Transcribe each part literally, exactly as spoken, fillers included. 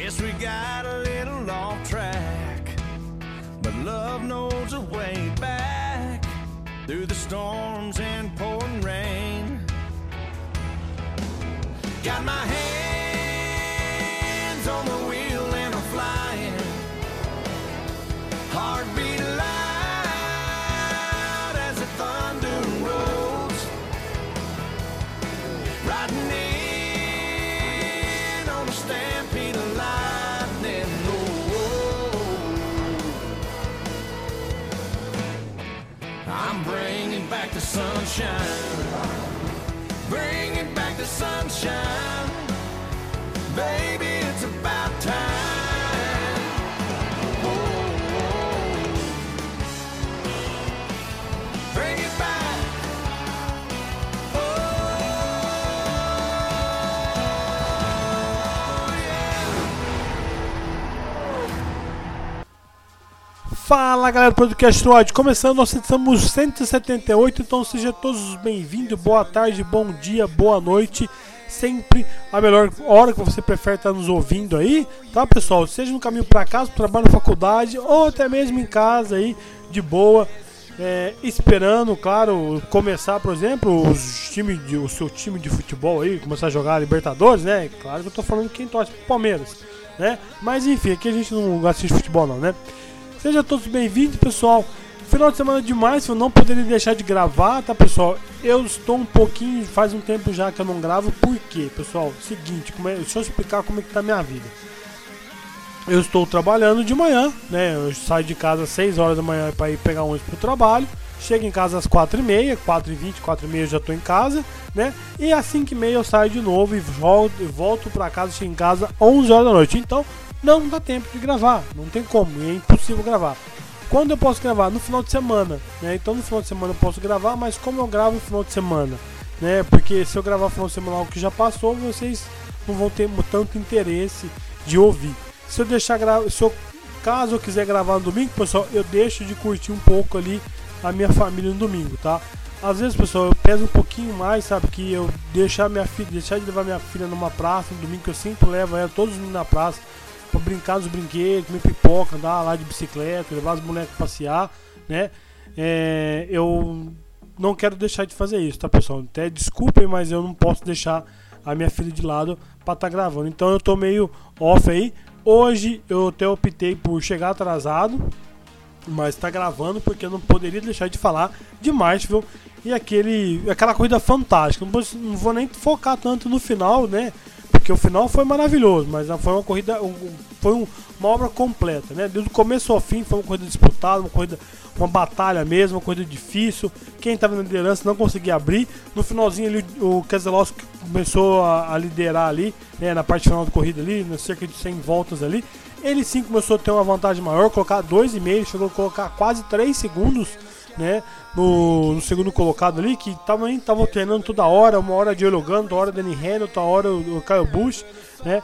Guess we got a little off track, but love knows a way back through the storms and pouring rain. Got my hands on the wheel and I'm flying, heartbeat loud as the thunder rolls, riding in on a stampede of lightning. Oh, I'm bringing back the sunshine, bringing back the sunshine, baby, it's about time. Oh, oh. Bring it back. Oh, yeah. Fala galera do Podcast Noide, começando nossa edição cento e setenta e oito, então sejam todos bem-vindos, boa tarde, bom dia, boa noite, sempre a melhor hora que você prefere estar nos ouvindo aí, tá pessoal? Seja no caminho para casa, pro trabalho na faculdade ou até mesmo em casa aí, de boa, é, esperando, claro, começar, por exemplo, os time de, o seu time de futebol aí, começar a jogar a Libertadores, né? Claro que eu tô falando quem torce pro Palmeiras, né? Mas enfim, aqui a gente não assiste futebol não, né? Sejam todos bem-vindos, pessoal. Final de semana demais, eu não poderia deixar de gravar, tá, pessoal? Eu estou um pouquinho, faz um tempo já que eu não gravo. Por quê, pessoal? Seguinte, como é, deixa eu explicar como é que tá a minha vida. Eu estou trabalhando de manhã, né? Eu saio de casa às seis horas da manhã para ir pegar ônibus pro trabalho. Chego em casa às quatro e meia, quatro e vinte, quatro e meia eu já estou em casa, né? E às cinco e meia eu saio de novo e volto, volto para casa, chego em casa às onze horas da noite. Então, não dá tempo de gravar, não tem como, é impossível gravar. Quando eu posso gravar? No final de semana, né? Então no final de semana eu posso gravar, mas como eu gravo no final de semana, né? Porque se eu gravar no final de semana algo que já passou, vocês não vão ter tanto interesse de ouvir. Se eu deixar gravar, se eu, caso eu quiser gravar no domingo, pessoal, eu deixo de curtir um pouco ali a minha família no domingo, tá? Às vezes, pessoal, eu peso um pouquinho mais, sabe? Que eu deixar minha filha, deixar de levar minha filha numa praça no domingo, que eu sempre levo ela todos os dias na praça, pra brincar nos brinquedos, comer pipoca, andar lá de bicicleta, levar as bonecas pra passear, né? É, eu não quero deixar de fazer isso, tá, pessoal? Até desculpem, mas eu não posso deixar a minha filha de lado pra estar tá gravando. Então eu tô meio off aí. Hoje eu até optei por chegar atrasado, mas tá gravando porque eu não poderia deixar de falar de Martinsville e aquele, aquela corrida fantástica. Não vou, não vou nem focar tanto no final, né? Porque o final foi maravilhoso, mas foi uma corrida, foi uma obra completa, né? Desde o começo ao fim foi uma corrida disputada, uma corrida, uma batalha mesmo, uma corrida difícil. Quem estava na liderança não conseguia abrir. No finalzinho ali, o Keselowski começou a, a liderar ali, né? Na parte final da corrida ali, nas cerca de cem voltas ali. Ele sim começou a ter uma vantagem maior, colocar dois e meio, chegou a colocar quase três segundos, né? No, no segundo colocado ali, que também estavam treinando toda hora, uma hora de Ologano, outra hora Danny Hamilton, outra hora o, o Kyle Busch, né?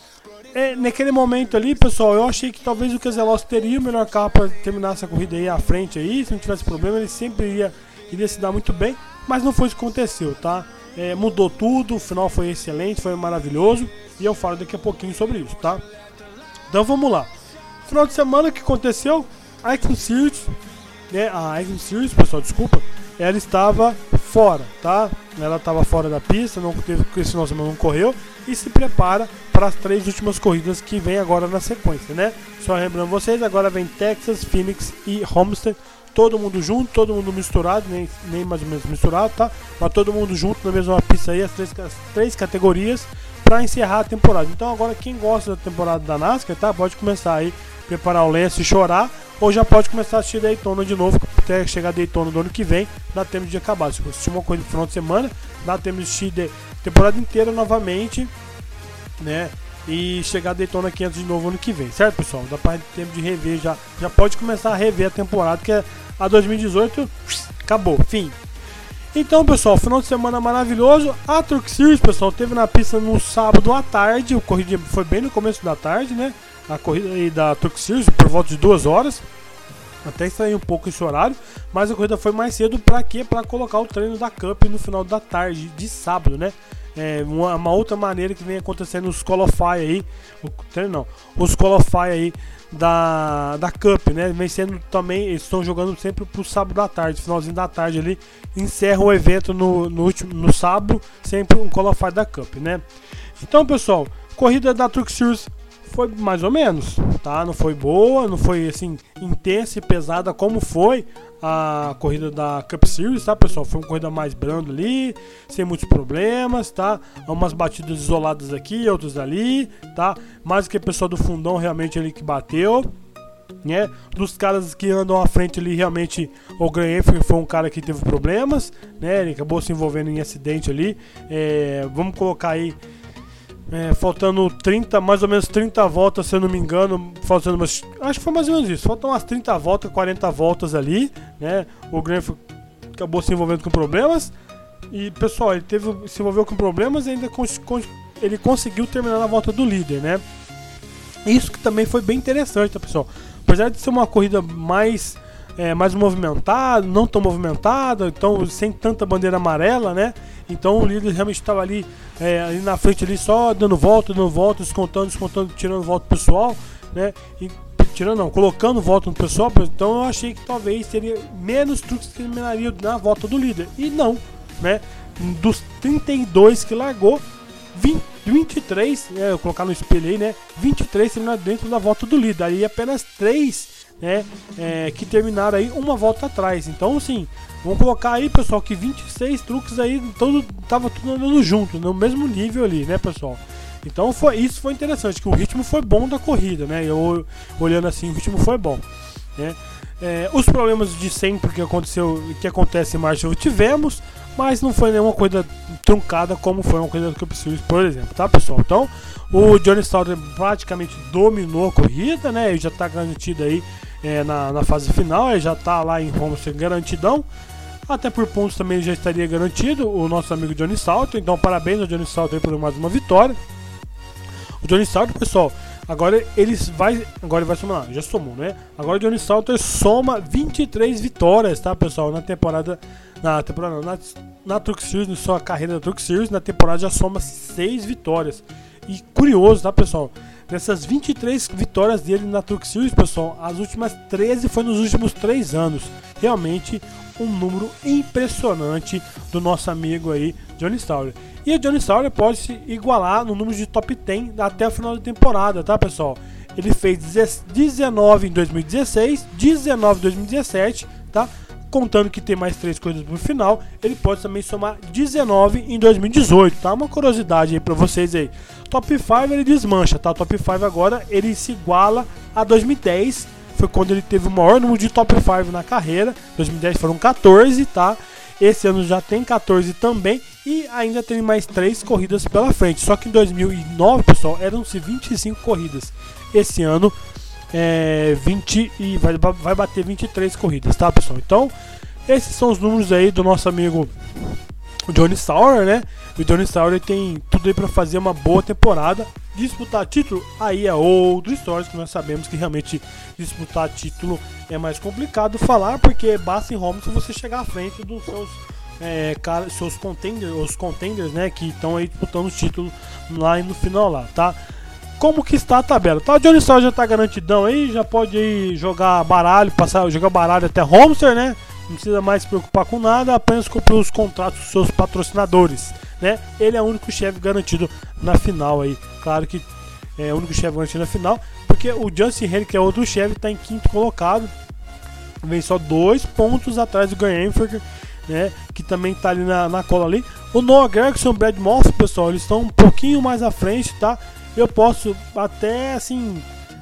É, naquele momento ali, pessoal, eu achei que talvez o Keselowski teria o melhor carro para terminar essa corrida aí à frente aí, se não tivesse problema, ele sempre iria, iria se dar muito bem, mas não foi isso que aconteceu, tá? É, mudou tudo, o final foi excelente, foi maravilhoso, e eu falo daqui a pouquinho sobre isso, tá? Então vamos lá. Final de semana, o que aconteceu? A Action Series, né? A Action Series, pessoal, desculpa, ela estava fora, tá? Ela estava fora da pista, não teve, esse final de semana não correu e se prepara para as três últimas corridas que vem agora na sequência, né? Só lembrando vocês, agora vem Texas, Phoenix e Homestead, todo mundo junto, todo mundo misturado, nem, nem mais ou menos misturado, tá? Mas todo mundo junto na mesma pista aí, as três, as três categorias para encerrar a temporada. Então agora quem gosta da temporada da NASCAR, tá? Pode começar aí, preparar o lenço e chorar, ou já pode começar a assistir Daytona de novo, até chegar a Daytona do ano que vem, dá tempo de acabar. Se você assistir uma coisa no final de semana, dá tempo de assistir a temporada inteira novamente, né? E chegar a Daytona quinhentos de novo ano que vem, certo, pessoal? Dá para tempo de rever, já, já pode começar a rever a temporada, que é a dois mil e dezoito, acabou, fim. Então, pessoal, final de semana maravilhoso. A Truck Series, pessoal, teve na pista no sábado à tarde, o corrida foi bem no começo da tarde, né? A corrida aí da Truck Series por volta de duas horas. Até sair um pouco esse horário, mas a corrida foi mais cedo para quê? Para colocar o treino da Cup no final da tarde de sábado, né? é, uma, uma outra maneira que vem acontecendo nos qualify aí, o, não, os qualify aí da, da Cup, né? Vem sendo também, eles estão jogando sempre pro sábado à tarde, finalzinho da tarde ali, encerra o evento no, no, último, no sábado, sempre um qualify da Cup, né? Então, pessoal, corrida da Truck Series foi mais ou menos, tá? Não foi boa, não foi assim intensa e pesada como foi a corrida da Cup Series, tá, pessoal? Foi uma corrida mais branda ali, sem muitos problemas, tá? Umas batidas isoladas aqui, outras ali, tá? Mais que o pessoal do fundão realmente ali que bateu, né? Dos caras que andam à frente ali, realmente o Graham foi um cara que teve problemas, né? Ele acabou se envolvendo em acidente ali. É, vamos colocar aí É, faltando trinta, mais ou menos trinta voltas, se eu não me engano, faltando umas, acho que foi mais ou menos isso, faltam umas trinta voltas, quarenta voltas ali, né? O Graham acabou se envolvendo com problemas e, pessoal, ele teve, se envolveu com problemas e ainda cons, cons, ele conseguiu terminar na volta do líder, né? Isso que também foi bem interessante, tá, pessoal? Apesar de ser uma corrida mais, é, mais movimentada, não tão movimentada, então sem tanta bandeira amarela, né? Então o líder realmente estava ali, é, ali na frente, ali só dando volta, dando volta, descontando, descontando, tirando volta do pessoal, né? E, tirando não, colocando volta no pessoal. Então eu achei que talvez teria menos truques que eliminariam na volta do líder. E não, né? Dos trinta e dois que largou, vinte, vinte e três, é, eu colocar no espelho aí, né? vinte e três terminaram dentro da volta do líder. Aí apenas três, né, é, que terminaram aí uma volta atrás. Então, assim, vamos colocar aí, pessoal, que vinte e seis truques aí, todo, tava tudo andando junto, no mesmo nível ali, né, pessoal? Então, foi, isso foi interessante, que o ritmo foi bom da corrida, né? Eu olhando assim, o ritmo foi bom, né? É, os problemas de sempre que aconteceu, que acontece em Marshall tivemos, mas não foi nenhuma coisa truncada como foi uma coisa do Cup Series, por exemplo, tá, pessoal? Então, o Johnny Sauter praticamente dominou a corrida, né? Ele já tá garantido aí é, na, na fase final, ele já tá lá em Homestead garantidão. Até por pontos também já estaria garantido o nosso amigo Johnny Sauter. Então, parabéns ao Johnny Sauter por mais uma vitória. O Johnny Sauter, pessoal, agora ele vai, agora ele vai somar, já somou, né? Agora o Johnny Sauter soma vinte e três vitórias, tá, pessoal? Na temporada, na temporada, não, na, na Truck Series, na sua carreira da Truck Series, na temporada já soma seis vitórias. E curioso, tá, pessoal? Dessas vinte e três vitórias dele na Truck Series, pessoal, as últimas treze foi nos últimos três anos. Realmente um número impressionante do nosso amigo aí, Johnny Sauter. E o Johnny Sauter pode se igualar no número de top dez até o final da temporada, tá, pessoal? Ele fez dezenove em dois mil e dezesseis, dezenove em dois mil e dezessete, tá? Contando que tem mais três coisas no final, ele pode também somar dezenove em dois mil e dezoito, tá? Uma curiosidade aí pra vocês aí. Top cinco ele desmancha, tá? Top cinco agora ele se iguala a dois mil e dez, foi quando ele teve o maior número de top cinco na carreira. dois mil e dez foram quatorze, tá? Esse ano já tem quatorze também e ainda tem mais três corridas pela frente. Só que em dois mil e nove, pessoal, eram-se vinte e cinco corridas. Esse ano é vinte e vai, vai bater vinte e três corridas, tá, pessoal? Então, esses são os números aí do nosso amigo Johnny Sauter, né? O Johnny Sauter tem tudo aí para fazer uma boa temporada. Disputar título, aí é outra história, que nós sabemos que realmente disputar título é mais complicado falar, porque basta em Homestead você chegar à frente dos seus, é, cara, seus contenders, os contenders, né, que estão aí disputando o título lá no final lá, tá? Como que está a tabela? Tá, o Johnny Sauter já tá garantidão aí, já pode aí jogar baralho, passar, jogar baralho até Homestead, né? Não precisa mais se preocupar com nada, apenas cumprir os contratos dos seus patrocinadores, né? Ele é o único chefe garantido na final aí. Claro que é o único chefe garantido na final, porque o Justin Henry, que é outro chefe, está em quinto colocado, vem só dois pontos atrás do Graham, né? Que também está ali na, na cola ali. O Noah Gragson e o Brad Moss, pessoal, eles estão um pouquinho mais à frente, tá? Eu posso até assim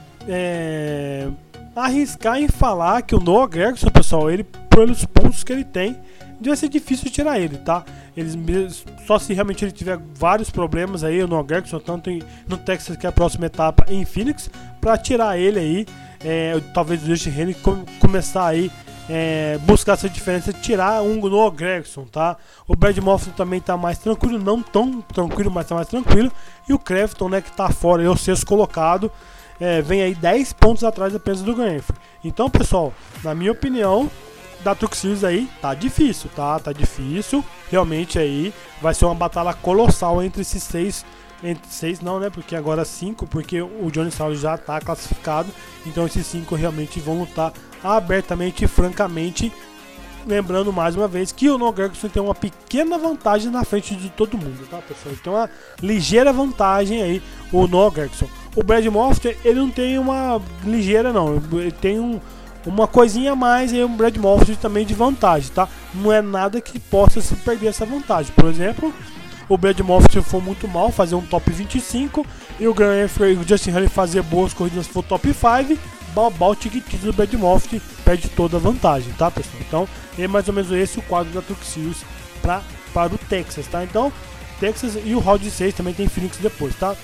é, arriscar em falar que o Noah Gragson, pessoal, ele, pelos pontos que ele tem, vai ser difícil tirar ele, tá? Eles, só se realmente ele tiver vários problemas aí, o Noah Gragson, tanto em, no Texas, que é a próxima etapa, em Phoenix, para tirar ele aí, é, talvez o Justin Henry com, começar aí, é, buscar essa diferença, tirar um Noah Gragson, tá? O Brad Moffitt também tá mais tranquilo, não tão tranquilo, mas tá mais tranquilo, e o Crafton, né, que tá fora, é o sexto colocado, é, vem aí dez pontos atrás apenas do Graham. Então, pessoal, na minha opinião, da Truck Series aí tá difícil, tá? Tá difícil. Realmente aí vai ser uma batalha colossal entre esses seis. Entre seis não, né? Porque agora cinco, porque o Johnny Sauer já tá classificado. Então esses cinco realmente vão lutar abertamente e francamente. Lembrando mais uma vez que o Noah Gragson tem uma pequena vantagem na frente de todo mundo, tá, pessoal? Ele tem uma ligeira vantagem aí, o Noah Gragson. O Brad Moffitt, ele não tem uma ligeira não, ele tem um, uma coisinha a mais aí, um Brad Moffitt também de vantagem, tá? Não é nada que possa se perder essa vantagem. Por exemplo, o Brad Moffitt for muito mal, fazer um top vinte e cinco, e o Graham Effler e o Justin Haley fazer boas corridas for top cinco, o tiquitito do Brad Moffitt perde toda a vantagem, tá, pessoal? Então é mais ou menos esse o quadro da Truck Series pra, para o Texas, tá? Então, Texas e o Round seis também tem Phoenix depois, tá?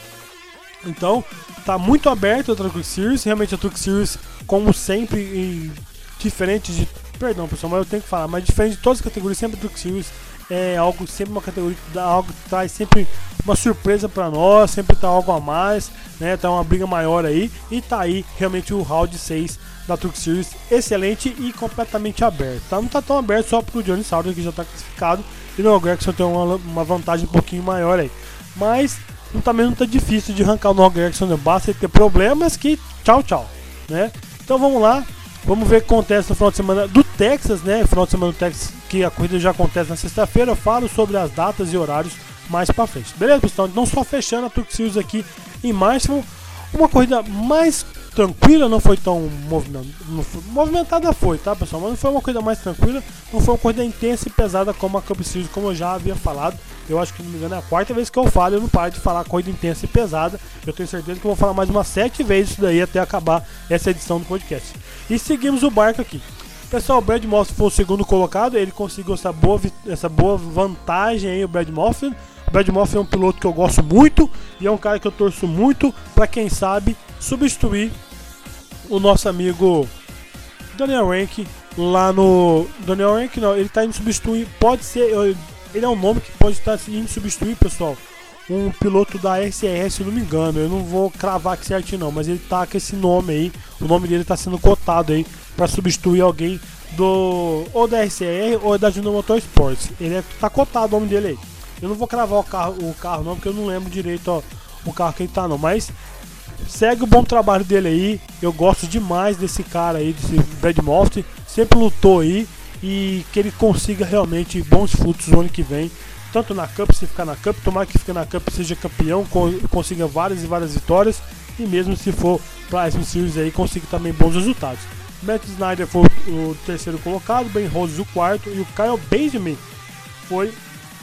Então, tá muito aberto a Truck Series, realmente a Truck Series, como sempre, e diferente de... Perdão, pessoal, mas eu tenho que falar, mas diferente de todas as categorias, sempre a Truck Series é algo, sempre uma categoria que dá algo que traz sempre uma surpresa pra nós, sempre tá algo a mais, né? Tá uma briga maior aí, e tá aí realmente o Round seis da Truck Series excelente e completamente aberto, tá? Não tá tão aberto só pro Johnny Sauer, que já tá classificado, e o Gragson tem uma, uma vantagem um pouquinho maior aí, mas não, também não tá difícil de arrancar o Noah Gragson, né? Basta ele ter problemas que tchau, tchau, né? Então vamos lá, vamos ver o que acontece no final de semana do Texas, né? Final de semana do Texas, que a corrida já acontece na sexta-feira. Eu falo sobre as datas e horários mais pra frente, beleza, pessoal? Então, só fechando a Truck Series aqui em Martinsville, uma corrida mais tranquila, não foi tão movimentada, movimentada foi, tá, pessoal? Mas não foi uma corrida mais tranquila, não foi uma corrida intensa e pesada como a Cup Series, como eu já havia falado. Eu acho que, não me engano, é a quarta vez que eu falo, eu não paro de falar corrida intensa e pesada. Eu tenho certeza que eu vou falar mais umas sete vezes isso daí até acabar essa edição do podcast. E seguimos o barco aqui. Pessoal, o Brad Moffitt foi o segundo colocado, ele conseguiu essa boa, essa boa vantagem aí, o Brad Moffitt. O Brad Moffitt é um piloto que eu gosto muito e é um cara que eu torço muito para, quem sabe, substituir o nosso amigo Daniel Rank lá no... Daniel Rank não, ele está indo substituir, pode ser, ele é um nome que pode estar indo substituir, pessoal, um piloto da S R S, se não me engano. Eu não vou cravar aqui certinho não, mas ele tá com esse nome aí, o nome dele está sendo cotado aí para substituir alguém do ou da S R ou da Junior Motorsports. Ele é, tá cotado o nome dele aí. Eu não vou cravar o carro, o carro não, porque eu não lembro direito, ó, o carro que ele tá não, mas segue o bom trabalho dele aí. Eu gosto demais desse cara aí, desse Brad Moffitt, sempre lutou aí, e que ele consiga realmente bons frutos no ano que vem, tanto na Cup, se ficar na Cup, tomara que fique na Cup, seja campeão, consiga várias e várias vitórias, e mesmo se for para S M Series aí, consiga também bons resultados. Matt Snyder foi o terceiro colocado, Ben Rhodes o quarto, e o Kyle Benjamin foi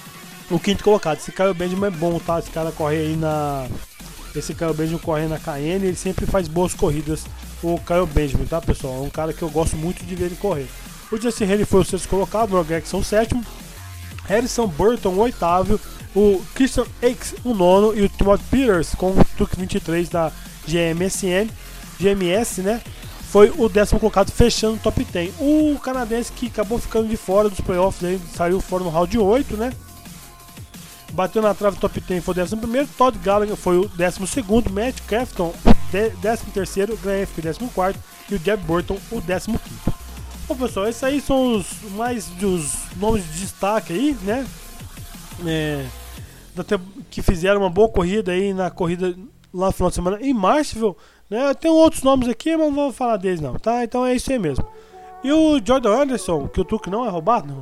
o quinto colocado. Esse Kyle Benjamin é bom, tá? Esse cara corre aí na... Esse Kyle Benjamin corre na K N, ele sempre faz boas corridas, o Kyle Benjamin, tá, pessoal? É um cara que eu gosto muito de ver ele correr. O Justin Haley foi o sexto colocado, o Gragson o sétimo, Harrison Burton o oitavo, o Christian Aikes o nono, e o Timothy Peters com o Truck vinte e três da G M S N, G M S, né? Foi o décimo colocado, fechando o top dez. O canadense que acabou ficando de fora dos playoffs, aí, saiu fora no round oito, né? Bateu na trave do top dez, foi o décimo primeiro. Todd Gallagher foi o décimo segundo. Matt Crafton o décimo terceiro. Graham F. o décimo quarto. E o Jeb Burton o décimo quinto. Bom, pessoal, esses aí são os mais dos nomes de destaque aí, né? É, que fizeram uma boa corrida aí na corrida lá no final de semana em Martinsville, né? Tem outros nomes aqui, mas não vou falar deles não, tá? Então é isso aí mesmo. E o Jordan Anderson, que o truque não é roubado, não.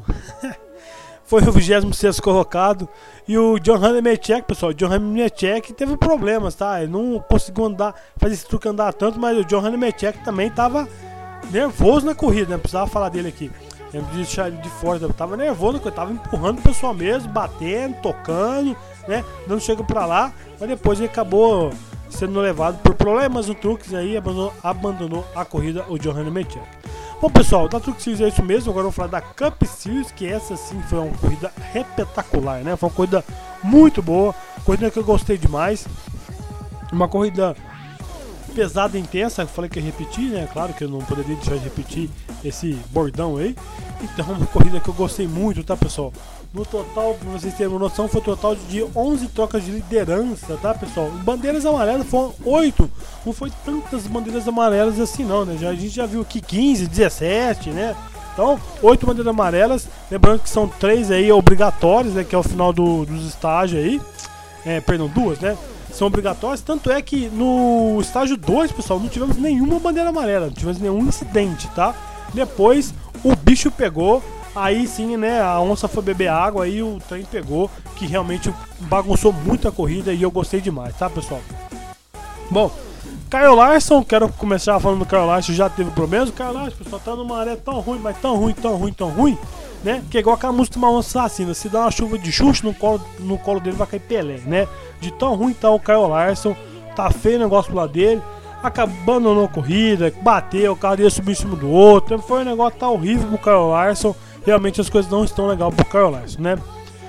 Foi o vigésimo sexto colocado. E o John Hunter Mechek, pessoal, o John Hunter Mechek teve problemas, tá? Ele não conseguiu andar, fazer esse truque andar tanto, mas o John Hunter Mechek também tava nervoso na corrida, né? Precisava falar dele aqui. Eu não deixar ele de fora, eu tava nervoso, eu tava empurrando o pessoal mesmo, batendo, tocando, né? Dando chega pra lá, mas depois ele acabou sendo levado por problemas no truques aí, abandonou, abandonou a corrida, o John Hunter Mechek. Bom, pessoal, da Truck Series é isso mesmo. Agora eu vou falar da Cup Series, que essa sim foi uma corrida espetacular, né? Foi uma corrida muito boa, corrida que eu gostei demais. Uma corrida pesada e intensa, eu falei que ia repetir, né? Claro que eu não poderia deixar de repetir esse bordão aí. Então, uma corrida que eu gostei muito, tá, pessoal? No total, pra vocês terem uma noção, foi um total de onze trocas de liderança, tá, pessoal? Bandeiras amarelas foram oito. Não foi tantas bandeiras amarelas assim, não, né? Já, a gente já viu aqui quinze, dezessete, né? Então, oito bandeiras amarelas, lembrando que são três aí obrigatórias, né, que é o final do, dos estágios aí, é, perdão, duas, né, são obrigatórias, tanto é que no estágio dois, pessoal, não tivemos nenhuma bandeira amarela, não tivemos nenhum incidente, tá? Depois, o bicho pegou, aí sim, né, a onça foi beber água, aí o trem pegou, que realmente bagunçou muito a corrida e eu gostei demais, tá, pessoal? Bom, Kyle Larson, quero começar falando do Kyle Larson, já teve problemas. O Kyle Larson, pessoal, tá numa maré tão ruim, mas tão ruim, tão ruim, tão ruim, né? Que é igual aquela música de uma onça assassina. Se dá uma chuva de Xuxa no colo, no colo dele vai cair Pelé, né? De tão ruim tá o Kyle Larson, tá feio o negócio lá dele, abandonou a corrida, bateu, o carro dele subiu em cima do outro. Foi um negócio tá horrível pro Kyle Larson. Realmente as coisas não estão legais pro Kyle Larson, né?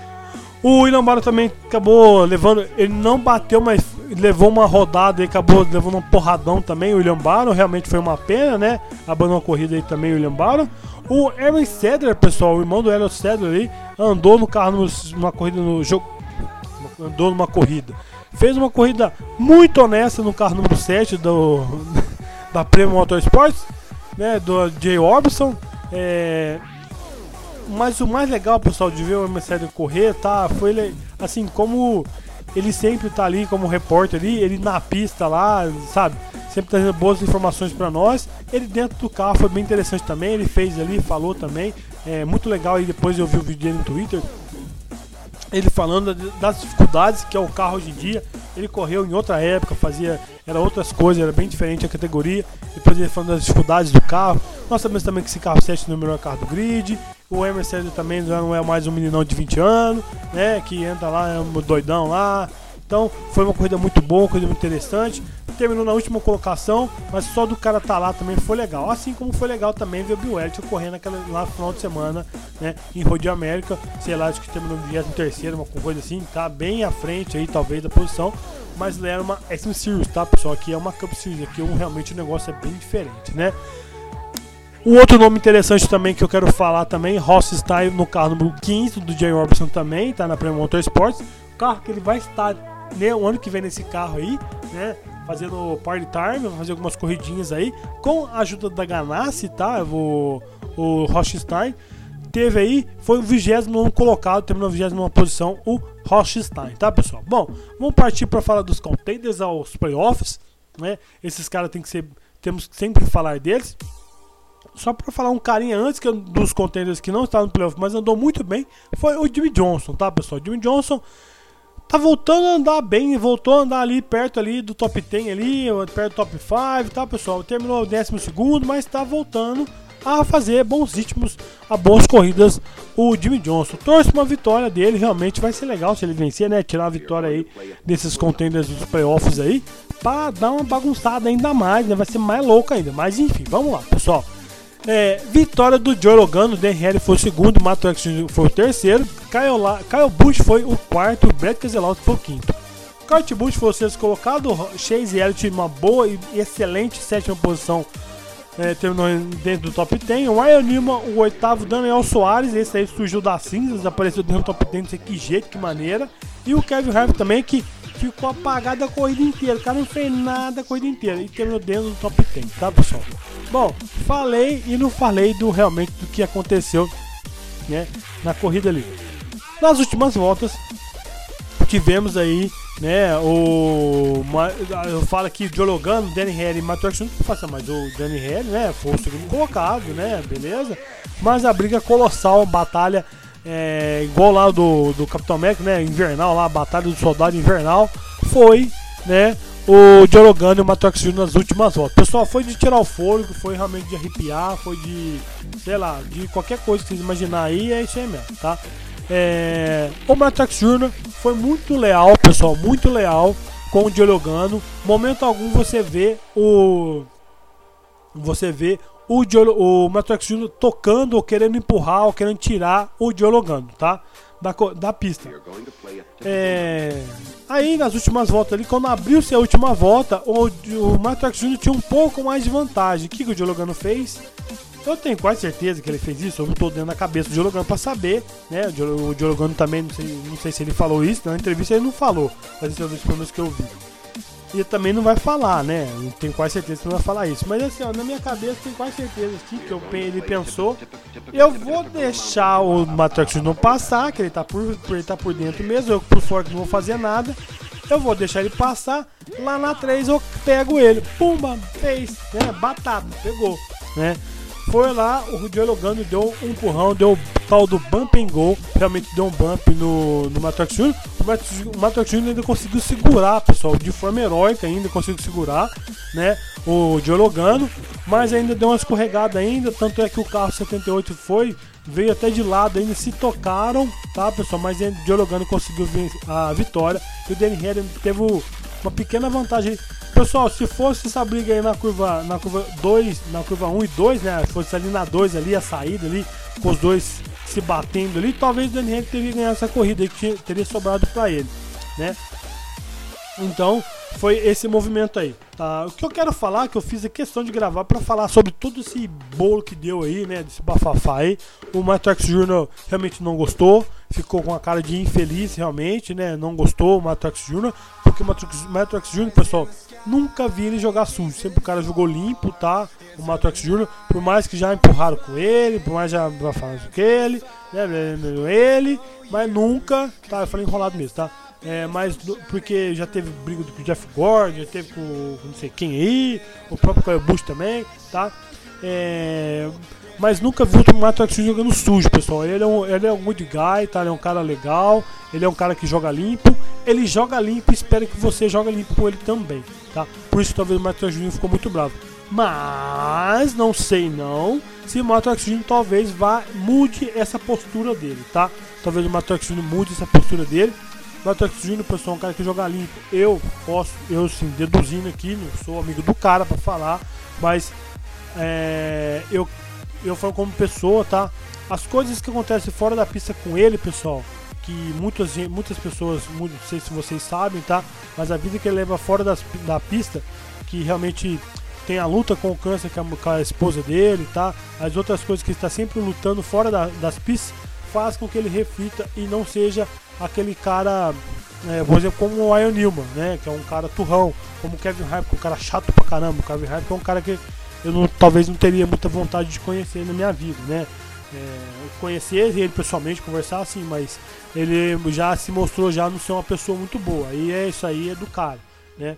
O William Byron também acabou levando, ele não bateu, mas levou uma rodada e acabou levando um porradão também, o William Byron, realmente foi uma pena, né? Abandonou a corrida aí também o William Byron. O Aaron Sedler, pessoal, o irmão do Elliott Sedler aí, andou no carro no, numa corrida no jogo, andou numa corrida. Fez uma corrida muito honesta no carro número sete do, da Premium Motorsports, né? Do Jay Orbison. É... Mas o mais legal, pessoal, de ver o Aaron Sedler correr, tá? Foi ele, assim, como ele sempre tá ali como repórter ali, ele na pista lá, sabe? Sempre trazendo boas informações pra nós. Ele dentro do carro foi bem interessante também, ele fez ali, falou também. É muito legal, e depois eu vi o vídeo dele no Twitter. Ele falando das dificuldades que é o carro hoje em dia. Ele correu em outra época, fazia, era outras coisas, era bem diferente a categoria. Depois ele falando das dificuldades do carro. Nós sabemos também que esse carro sete não é o melhor carro do grid. O Emerson também já não é mais um meninão de vinte anos, né? Que entra lá, é um doidão lá. Então foi uma corrida muito boa, uma corrida muito interessante. Terminou na última colocação, mas só do cara tá lá também foi legal. Assim como foi legal também ver o Bill Elliott correndo naquela, lá no final de semana, né? Em Road América, sei lá, acho que terminou no vigésimo terceiro, uma coisa assim, tá bem à frente aí, talvez, da posição. Mas ele era uma S M Series, tá, pessoal? Aqui é uma Cup Series, aqui um, realmente o negócio é bem diferente, né? O outro nome interessante também que eu quero falar também, Ross Stein no carro número quinze do Jay Orbison também, tá na Premium Motorsports. O carro que ele vai estar, né, o ano que vem nesse carro aí, né, fazendo party time, fazer algumas corridinhas aí, com a ajuda da Ganassi, tá, o, o Ross Stein teve aí, foi o vigésimo nono colocado, terminou a vigésima nona posição, o Ross Stein, tá, pessoal? Bom, vamos partir para falar dos contenders aos playoffs, né, esses caras tem que ser, temos que sempre falar deles. Só para falar um carinha antes que eu, dos contenders que não estavam no playoff, mas andou muito bem, foi o Jimmy Johnson, tá, pessoal? Jimmy Johnson tá voltando a andar bem, voltou a andar ali perto ali do top dez ali, perto do top cinco, tá, pessoal? Terminou o décimo segundo, mas tá voltando a fazer bons ritmos, a boas corridas o Jimmy Johnson. Torce uma vitória dele, realmente vai ser legal se ele vencer, né? Tirar a vitória aí desses contenders dos playoffs aí, pra dar uma bagunçada ainda mais, né? Vai ser mais louco ainda, mas enfim, vamos lá, pessoal. É, vitória do Joe Logano, o Dan Harry foi o segundo, o Matt Truex foi o terceiro, Kyle, La, Kyle Busch foi o quarto, o Brad Keselowski foi o quinto. Kurt Busch foi o sexto colocado, Chase Elliott uma boa e excelente sétima posição, é, terminou dentro do top dez. O Ryan Newman, o oitavo, Daniel Soares, esse aí surgiu das cinzas, apareceu dentro do top dez, não sei que jeito, que maneira. E o Kevin Harvick também, que ficou apagado a corrida inteira, o cara não fez nada a corrida inteira e terminou dentro do top dez, tá, pessoal? Bom, falei e não falei do realmente do que aconteceu, né, na corrida ali. Nas últimas voltas tivemos aí, né, o eu falo aqui Joe Logano, Danny Harry e Matt Truex, não faça mais o Danny Harry, né, foi o segundo colocado, né, beleza? Mas a briga colossal, batalha é, igual lá do, do Capitão América, né, invernal lá, a batalha do soldado invernal, foi, né, o Joe Logano e o Matt Truex nas últimas voltas. Pessoal, foi de tirar o fôlego, foi realmente de arrepiar, foi de, sei lá, de qualquer coisa que vocês imaginar aí, é isso aí mesmo, tá? É, o Matt Truex Júnior foi muito leal, pessoal, muito leal com o Joe Logano. Momento algum você vê o você vê o, Joe, o Matt Truex Júnior tocando ou querendo empurrar ou querendo tirar o Joe Logano, tá? Da, da pista. É, aí nas últimas voltas ali, quando abriu-se a última volta, o, o Matt Truex Júnior tinha um pouco mais de vantagem. O que, que o Joe Logano fez? Eu tenho quase certeza que ele fez isso, eu não estou dentro da cabeça do Joe Logano para saber, né? O Joe, o Joe Logano também, não sei, não sei se ele falou isso, na entrevista ele não falou, mas isso é um dos problemas que eu vi. E também não vai falar, né? Não tenho quase certeza que não vai falar isso. Mas assim, ó, na minha cabeça tem quase certeza aqui que eu, ele pensou. Eu vou deixar o Matrox Júnior passar, que ele tá por, ele tá por dentro mesmo. Eu por fora que não vou fazer nada. Eu vou deixar ele passar. Lá na três eu pego ele. Pumba, fez, né? Batata, pegou, né? Foi lá, o Joey Logano deu um empurrão, deu o tal do bump and go, realmente deu um bump no, no Matrox Júnior O Matrox Júnior ainda conseguiu segurar, pessoal, de forma heróica ainda conseguiu segurar, né, o Joey Logano, mas ainda deu uma escorregada ainda, tanto é que o carro setenta e oito foi, veio até de lado ainda, se tocaram, tá, pessoal, mas ainda o Joey Logano conseguiu a vitória, e o Danny Henry teve uma pequena vantagem. Pessoal, se fosse essa briga aí na curva na curva dois, na curva um e dois, né, fosse ali na dois ali, a saída ali, com os dois se batendo ali, talvez o Danny Henry teria ganhado essa corrida aí, que teria sobrado pra ele, né? Então, foi esse movimento aí, tá? O que eu quero falar, que eu fiz a questão de gravar pra falar sobre todo esse bolo que deu aí, né, desse bafafá aí. O Matrox Júnior realmente não gostou, ficou com a cara de infeliz realmente, né, não gostou o Matrox Júnior, porque o Matrox, Matrox Júnior, pessoal, nunca vi ele jogar sujo, sempre o cara jogou limpo, tá? O Matrox Júnior, por mais que já empurraram com ele, por mais já falaram com ele, né, ele, mas nunca, tá, eu falei enrolado mesmo, tá? É, mas porque já teve briga com o Jeff Gordon, já teve com, com não sei quem aí, o próprio Kyle Busch também, tá? É, mas nunca vi o Matrox Júnior jogando sujo, pessoal. Ele é um, ele é um good guy, tá? Ele é um cara legal, ele é um cara que joga limpo. Ele joga limpo e espera que você jogue limpo com ele também, tá? Por isso talvez o Matrox Júnior ficou muito bravo. Mas não sei não se o Matrox Júnior talvez vá mude essa postura dele, tá? Talvez o Matrox Júnior mude essa postura dele. O Matrox Júnior, pessoal, é um cara que joga limpo. Eu posso, eu sim, deduzindo aqui, não sou amigo do cara pra falar, mas é, eu, eu falo como pessoa, tá? As coisas que acontecem fora da pista com ele, pessoal, que muitas, muitas pessoas, não sei se vocês sabem, tá? Mas a vida que ele leva fora das, da pista, que realmente tem a luta com o câncer com a, com a esposa dele, tá? As outras coisas que ele está sempre lutando fora da, das pistas, faz com que ele reflita e não seja aquele cara, é, por exemplo, como o Ryan Newman, né, que é um cara turrão, como o Kevin Harvick, um cara chato pra caramba. O Kevin Harvick é um cara que eu não, talvez não teria muita vontade de conhecer na minha vida, né, é, conhecer ele pessoalmente, conversar assim, mas ele já se mostrou já não ser uma pessoa muito boa, e é isso aí, é do cara, né.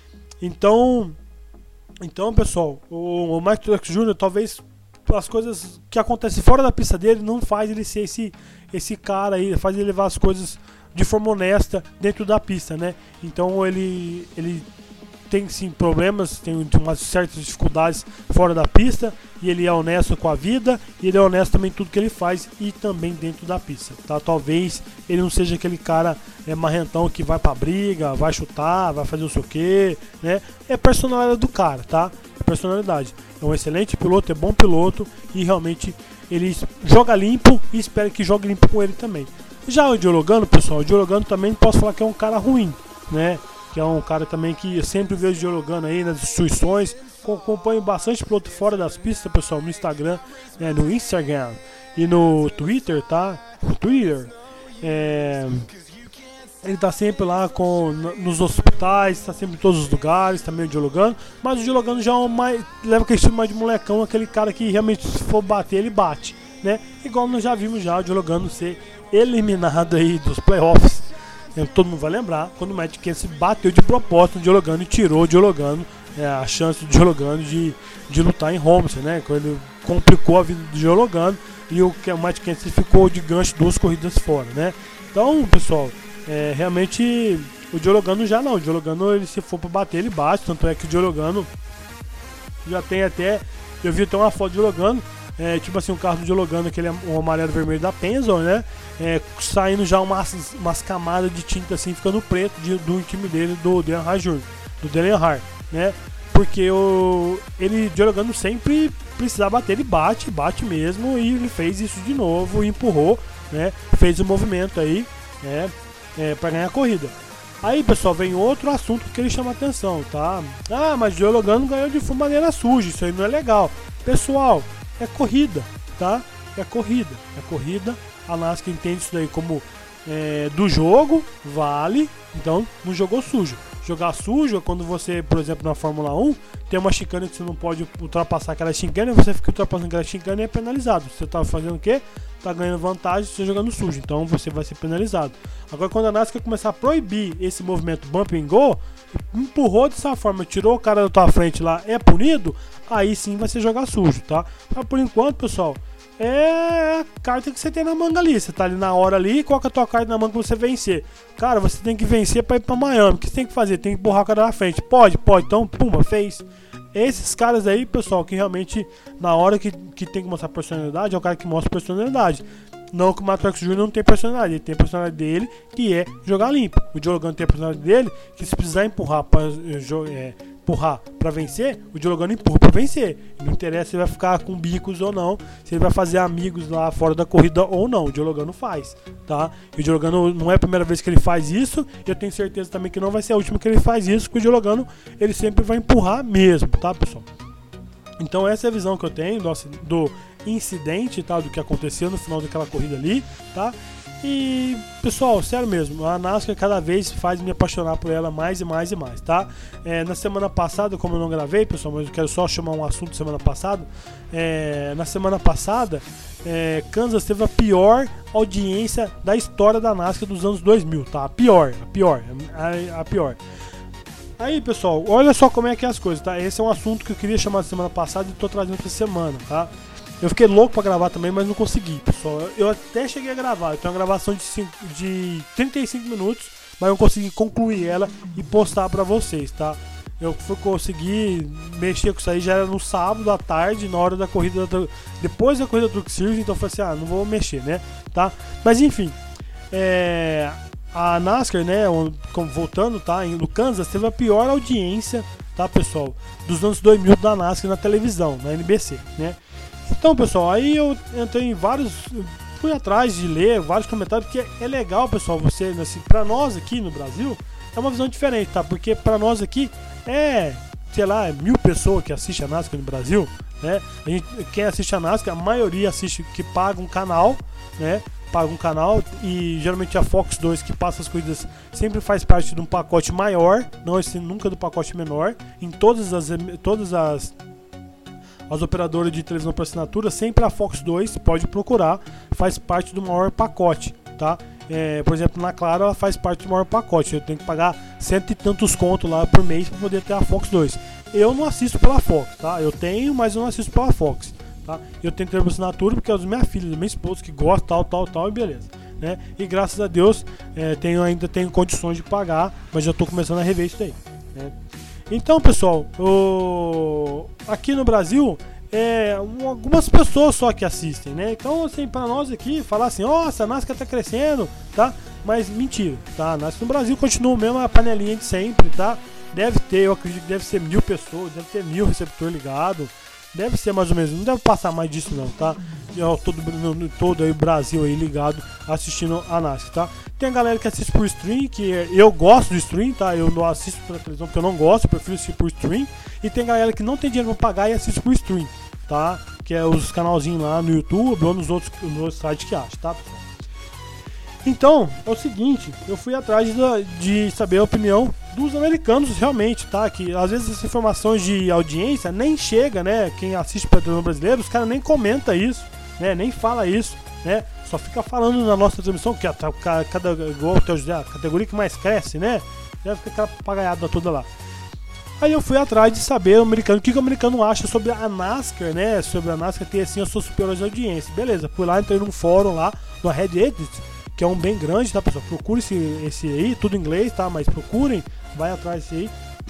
Então, então pessoal, o, o Matrox Júnior talvez as coisas que acontecem fora da pista dele não faz ele ser esse, esse cara aí, faz ele levar as coisas de forma honesta dentro da pista, né? Então ele, ele tem sim problemas, tem umas certas dificuldades fora da pista, e ele é honesto com a vida, e ele é honesto também em tudo que ele faz e também dentro da pista, tá? Talvez ele não seja aquele cara é, marrentão que vai pra briga, vai chutar, vai fazer não sei o que, né? É personalidade do cara, tá? É personalidade. É um excelente piloto, é bom piloto e realmente ele joga limpo e espera que jogue limpo com ele também. Já o Joey Logano, pessoal, o Joey Logano também posso falar que é um cara ruim, né? Que é um cara também que eu sempre vejo o Joey Logano aí nas instituições, acompanho bastante piloto fora das pistas, pessoal, no Instagram, né, no Instagram e no Twitter, tá? No Twitter. É... Ele tá sempre lá com, nos hospitais, tá sempre em todos os lugares, também o Joey Logano. Mas o Joey Logano já é um mais, leva aquele estilo mais de molecão, aquele cara que realmente se for bater, ele bate, né? Igual nós já vimos já o Joey Logano ser eliminado aí dos playoffs. Todo mundo vai lembrar, quando o Matt Kenseth bateu de propósito no Joey Logano e tirou o Joey Logano, é, a chance do Joey Logano de, de lutar em Homestead, né? Quando ele complicou a vida do Joey Logano e o, o Matt Kenseth ficou de gancho duas corridas fora, né? Então, pessoal, É, realmente o Joey Logano já não, o Joey Logano, ele, se for pra bater, ele bate, tanto é que o Joey Logano já tem até, eu vi até uma foto do Joey Logano, é, tipo assim, o carro do Joey Logano, aquele um amarelo vermelho da Penske, né, é, saindo já umas, umas camadas de tinta assim, ficando preto de, do time dele, do Dale Earnhardt Júnior, do Dale Earnhardt, né, porque o, ele, o Joey Logano sempre precisava bater, ele bate, bate mesmo, e ele fez isso de novo, empurrou, né, fez o movimento aí, né, É, para ganhar a corrida. Aí, pessoal, vem outro assunto que ele chama a atenção, tá? Ah, mas o Joey Logano ganhou de maneira suja, isso aí não é legal. Pessoal, é corrida, tá? É corrida, é corrida. A NASCAR entende isso daí como é, do jogo, vale, então não jogou sujo. jogar sujo é quando você, por exemplo, na Fórmula um, tem uma chicane que você não pode ultrapassar aquela chicane, você fica ultrapassando aquela chicane e é penalizado. Você tá fazendo o quê? Tá ganhando vantagem, você jogando sujo, então você vai ser penalizado. Agora, quando a NASCAR começar a proibir esse movimento bump and go, empurrou dessa forma, tirou o cara da tua frente lá, é punido, aí sim vai ser jogar sujo, tá? Mas por enquanto, pessoal, é a carta que você tem na manga ali. Você tá ali na hora ali, coloca a tua carta na manga pra você vencer. Cara, você tem que vencer pra ir pra Miami. O que você tem que fazer? Tem que empurrar o cara na frente. Pode? Pode. Então, pumba, fez. Esses caras aí, pessoal, que realmente na hora que, que tem que mostrar personalidade, é o cara que mostra personalidade. Não que o Matrox Júnior não tem personalidade, ele tem a personalidade dele, que é jogar limpo. O Joe Logano tem a personalidade dele, que se precisar empurrar pra, é, empurrar pra vencer, o Joe Logano empurra pra vencer. Não interessa se ele vai ficar com bicos ou não, se ele vai fazer amigos lá fora da corrida ou não, o Joe Logano faz, tá? E o Joe Logano não é a primeira vez que ele faz isso, e eu tenho certeza também que não vai ser a última que ele faz isso, porque o Joe Logano, ele sempre vai empurrar mesmo, tá, pessoal? Então essa é a visão que eu tenho do, do incidente, tá, do que aconteceu no final daquela corrida ali, tá? E, pessoal, sério mesmo, a NASCAR cada vez faz me apaixonar por ela mais e mais e mais, tá? É, na semana passada, como eu não gravei, pessoal, mas eu quero só chamar um assunto semana passada. É, na semana passada, é, Kansas teve a pior audiência da história da NASCAR dos anos dois mil, tá? A pior, a pior, a, a pior. Aí, pessoal, olha só como é que é as coisas, tá? Esse é um assunto que eu queria chamar semana passada e tô trazendo essa semana, tá? Eu fiquei louco pra gravar também, mas não consegui, pessoal. Eu até cheguei a gravar, eu tenho uma gravação de, cinco, de trinta e cinco minutos, mas eu consegui concluir ela e postar pra vocês, tá? Eu fui conseguir mexer com isso aí, já era no sábado à tarde, na hora da corrida, da, depois da corrida do Truck Series, então eu falei assim, ah, não vou mexer, né? Tá? Mas enfim, é... a NASCAR, né, voltando, tá, no Kansas, teve a pior audiência, tá, pessoal, dos anos dois mil da NASCAR na televisão, na N B C, né. Então, pessoal, aí eu entrei em vários, fui atrás de ler vários comentários, porque é legal, pessoal, você, assim, pra nós aqui no Brasil, é uma visão diferente, tá, porque pra nós aqui é, sei lá, mil pessoas que assistem a NASCAR no Brasil, né, a gente, quem assiste a NASCAR, a maioria assiste que paga um canal, né, paga um canal, e geralmente a Fox dois que passa as corridas sempre faz parte de um pacote maior, não esse nunca do pacote menor. Em todas as todas as as operadoras de televisão por assinatura, sempre a Fox dois, pode procurar, faz parte do maior pacote, tá? É, por exemplo, na Claro ela faz parte do maior pacote, eu tenho que pagar cento e tantos contos lá por mês para poder ter a Fox dois. Eu não assisto pela Fox, tá? Eu tenho, mas eu não assisto pela Fox. Tá? Eu tenho televisão por assinatura porque é as minhas filhas, minha esposa que gosta, tal, tal, tal, e beleza, né? E graças a Deus é, tenho, ainda tenho condições de pagar, mas já estou começando a rever isso daí, né? Então, pessoal, o... aqui no Brasil é, algumas pessoas só que assistem, né? Então, assim, para nós aqui, falar assim, nossa, a NASCAR tá crescendo, tá? Mas mentira, tá? A NASCAR no Brasil continua mesmo a panelinha de sempre, tá? Deve ter, eu acredito que deve ser mil pessoas, deve ter mil receptor ligado. Deve ser mais ou menos, não deve passar mais disso não, tá? Eu, todo, todo aí o Brasil aí ligado assistindo a NASCAR, tá? Tem a galera que assiste por stream, que eu gosto do stream, tá? Eu não assisto pela televisão porque eu não gosto, eu prefiro assistir por stream. E tem galera que não tem dinheiro pra pagar e assiste por stream, tá? Que é os canalzinhos lá no YouTube ou nos outros, nos outros sites que acha, tá, pessoal? Então, é o seguinte, eu fui atrás de, de saber a opinião dos americanos realmente, tá? Que às vezes essas informações de audiência nem chega, né? Quem assiste para televisão brasileiro, os caras nem comenta isso, né? Nem fala isso, né? Só fica falando na nossa transmissão que a, a, cada igual a categoria que mais cresce, né? Já fica aquela papagaiada toda lá. Aí eu fui atrás de saber o americano, o que, que o americano acha sobre a NASCAR, né? Sobre a NASCAR ter assim as suas superiores audiências. Beleza, fui lá, entrei num fórum lá, no Reddit, que é um bem grande, tá, pessoal? Procure esse, esse aí, tudo em inglês, tá? Mas procurem, vai atrás desse aí.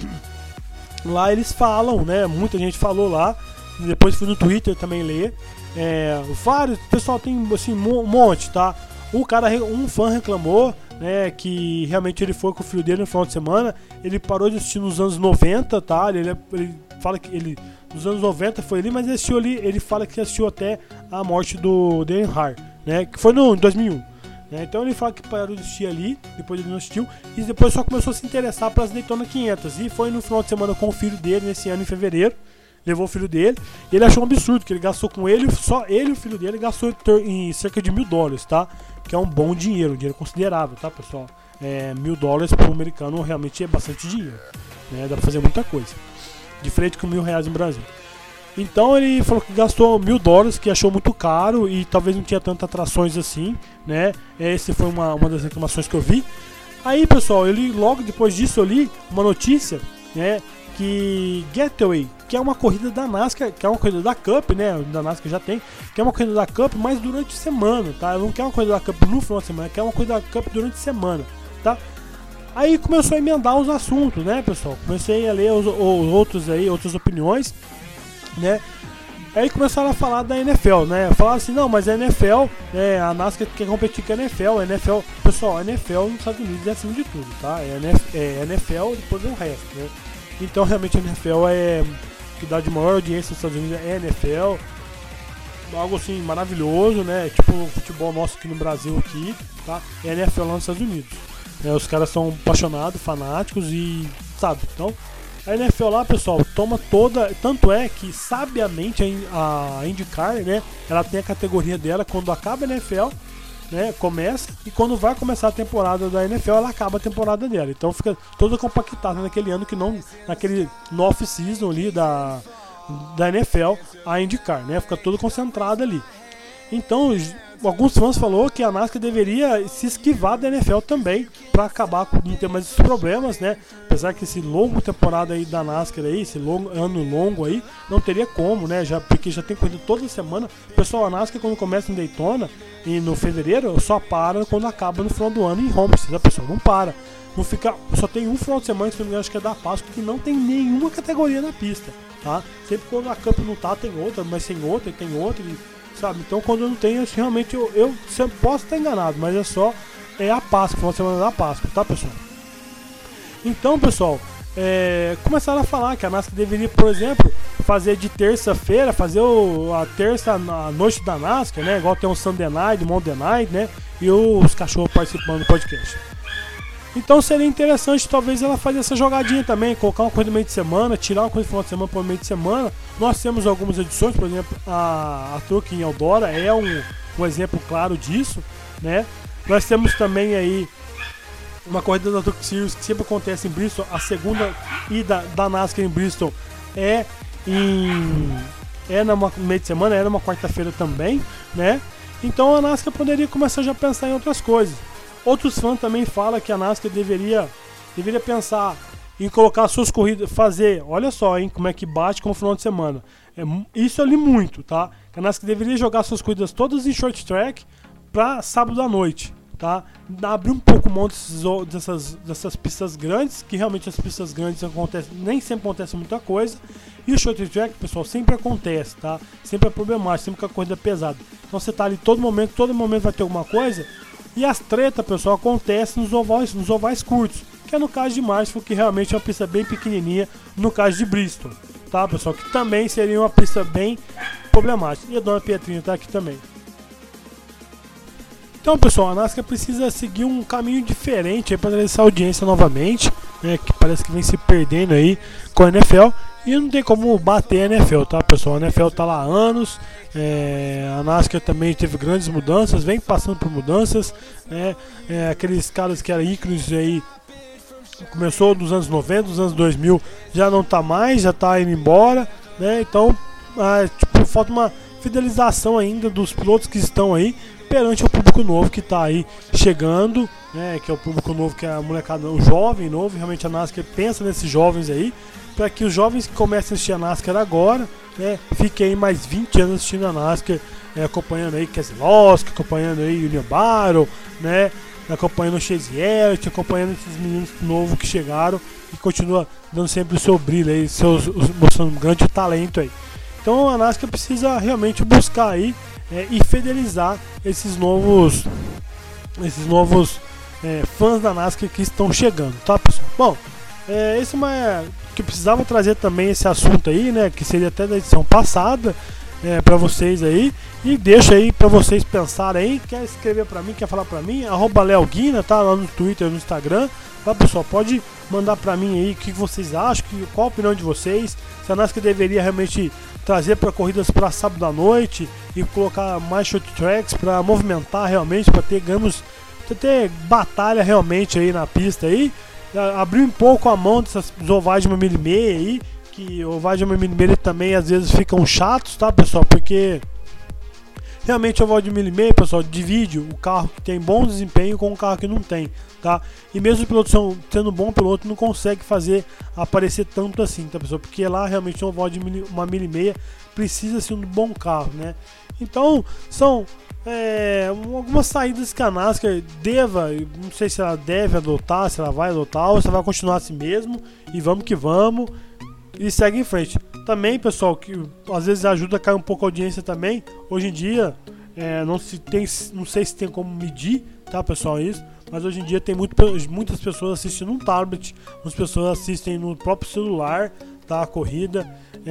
Lá eles falam, né? Muita gente falou lá. Depois fui no Twitter também ler. É, vários, pessoal, tem assim um monte, tá? O cara, um fã reclamou, né? Que realmente ele foi com o filho dele no final de semana. Ele parou de assistir nos anos noventa, tá? Ele, ele fala que ele nos anos noventa foi ali, mas ele assistiu ali. Ele fala que assistiu até a morte do Dan Hart, né? Que foi no dois mil e um. Então ele fala que parou de assistir ali, depois ele não assistiu, e depois só começou a se interessar pelas Daytona quinhentas. E foi no final de semana com o filho dele, nesse ano em fevereiro, levou o filho dele, e ele achou um absurdo, que ele gastou com ele, só ele e o filho dele gastou em cerca de mil dólares, tá? Que é um bom dinheiro, um dinheiro considerável, tá, pessoal? é, mil dólares para o americano realmente é bastante dinheiro, né? Dá para fazer muita coisa, diferente com mil reais no Brasil. Então ele falou que gastou mil dólares, que achou muito caro e talvez não tinha tantas atrações assim, né? Essa foi uma, uma das reclamações que eu vi. Aí, pessoal, eu li, logo depois disso eu li uma notícia, né? Que Gateway, que é uma corrida da NASCAR, que é uma corrida da Cup, né? Da NASCAR já tem, que é uma corrida da Cup, mas durante a semana, tá? Ela não quer uma corrida da Cup no final de semana, quer uma corrida da Cup durante a semana, tá? Aí começou a emendar os assuntos, né, pessoal? Comecei a ler os, os outros aí, outras opiniões, né? Aí começaram a falar da N F L, né? Falaram assim, não, mas a N F L, né, a NASCAR quer competir com a N F L, a N F L, pessoal, a N F L nos Estados Unidos é acima de tudo, tá? É a N F L e depois o resto, né? Então realmente a N F L é que dá de maior audiência nos Estados Unidos, é a N F L, algo assim maravilhoso, né? Tipo o futebol nosso aqui no Brasil aqui, tá? É a N F L lá nos Estados Unidos. É, os caras são apaixonados, fanáticos e sabe, então a N F L lá, pessoal, toma toda, tanto é que sabiamente a, a IndyCar, né? Ela tem a categoria dela quando acaba a N F L, né, começa, e quando vai começar a temporada da N F L, ela acaba a temporada dela. Então fica toda compactada naquele ano que não, naquele no off-season ali da, da N F L, a IndyCar, né, fica toda concentrada ali. Então, alguns fãs falaram que a NASCAR deveria se esquivar da N F L também, para acabar com não ter mais esses problemas, né? Apesar que esse longo temporada aí da NASCAR aí, esse longo, ano longo aí, não teria como, né? Já, porque já tem corrida toda semana. Pessoal, a NASCAR quando começa em Daytona e no fevereiro, só para quando acaba no final do ano em Homestead, a pessoa não para. Não fica, só tem um final de semana, se não me engano, acho que é da Páscoa, que não tem nenhuma categoria na pista, tá? Sempre quando a Cup não tá, tem outra, mas tem outra, e tem outra, e, sabe? Então quando eu não tenho, assim, realmente eu, eu posso estar enganado, mas é só é a Páscoa, final de semana da Páscoa, tá, pessoal? Então, pessoal, é, começaram a falar que a NASCAR deveria, por exemplo, fazer de terça-feira, fazer o, a terça a noite da NASCAR, né? Igual tem um Sunday Night, Monday Night, né? E os cachorros participando do podcast. Então seria interessante talvez ela fazer essa jogadinha também, colocar uma coisa no meio de semana, tirar uma coisa do final de semana para o meio de semana. Nós temos algumas edições, por exemplo, a, a Truck em Eldora é um, um exemplo claro disso, né? Nós temos também aí uma corrida da Truck Series que sempre acontece em Bristol. A segunda ida da NASCAR em Bristol é em é no meio de semana, é numa quarta-feira também, né? Então a NASCAR poderia começar já a pensar em outras coisas. Outros fãs também falam que a NASCAR deveria, deveria pensar em colocar suas corridas, fazer, olha só, hein, como é que bate com o final de semana. É, isso eu li muito, tá? Que a NASCAR deveria jogar suas corridas todas em short track para sábado à noite, tá? Abrir um pouco mão desses, dessas, dessas pistas grandes, que realmente as pistas grandes acontecem, nem sempre acontece muita coisa. E o short track, pessoal, sempre acontece, tá? Sempre é problemático, sempre que a corrida é pesada. Então você tá ali todo momento, todo momento vai ter alguma coisa. E as tretas, pessoal, acontecem nos ovais, nos ovais curtos, que é no caso de Marshall, que realmente é uma pista bem pequenininha, no caso de Bristol, tá, pessoal? Que também seria uma pista bem problemática. E a Dona Pietrinha tá aqui também. Então, pessoal, a NASCAR precisa seguir um caminho diferente para trazer essa audiência novamente, né, que parece que vem se perdendo aí com a N F L. E não tem como bater a N F L, tá, pessoal? A N F L tá lá há anos, é, a NASCAR também teve grandes mudanças, vem passando por mudanças, né? É, aqueles caras que eram ícones aí, começou nos anos noventa, nos anos dois mil, já não tá mais, já tá indo embora, né? Então, ah, tipo, falta uma fidelização ainda dos pilotos que estão aí perante o público novo que está aí chegando, né, que é o público novo, que é a molecada, o jovem novo. Realmente a NASCAR pensa nesses jovens aí, para que os jovens que comecem a assistir a NASCAR agora, né, fiquem aí mais vinte anos assistindo a NASCAR, é, acompanhando aí Keselowski, acompanhando aí William Byron, né, acompanhando o Chase Elliott, acompanhando esses meninos novos que chegaram e continua dando sempre o seu brilho aí, seus, mostrando um grande talento aí. Então a NASCAR precisa realmente buscar aí é, e fidelizar esses novos, esses novos é, fãs da NASCAR que estão chegando, tá, pessoal? Bom, é, esse é uma que eu precisava trazer também esse assunto aí, né, que seria até da edição passada, é, para vocês aí, e deixa aí para vocês pensarem aí. Quer escrever para mim, quer falar para mim, arroba Léo Guina, tá lá no Twitter, no Instagram, tá, pessoal? Pode mandar para mim aí o que vocês acham, que, qual a opinião de vocês, se a NASCAR deveria realmente trazer para corridas para sábado à noite e colocar mais short tracks para movimentar realmente, para ter ganhos você ter batalha realmente aí na pista aí, abrir um pouco a mão dessas ovais de uma milha e meia aí, que ovais de uma milha e meia também às vezes ficam chatos, tá, pessoal? Porque realmente o oval de milha e meia, pessoal, divide o carro que tem bom desempenho com o carro que não tem, tá? E mesmo o piloto sendo bom piloto, não consegue fazer aparecer tanto assim, tá, pessoal? Porque lá realmente um oval de uma milha e meia precisa ser um bom carro, né? Então, são é, algumas saídas que a NASCAR deva, não sei se ela deve adotar, se ela vai adotar ou se ela vai continuar assim mesmo, e vamos que vamos, e segue em frente. Também, pessoal, que às vezes ajuda a cair um pouco a audiência também, hoje em dia, é, não, se tem, não sei se tem como medir, tá, pessoal, isso, mas hoje em dia tem muito, muitas pessoas assistindo no tablet, muitas pessoas assistem no próprio celular, tá, a corrida,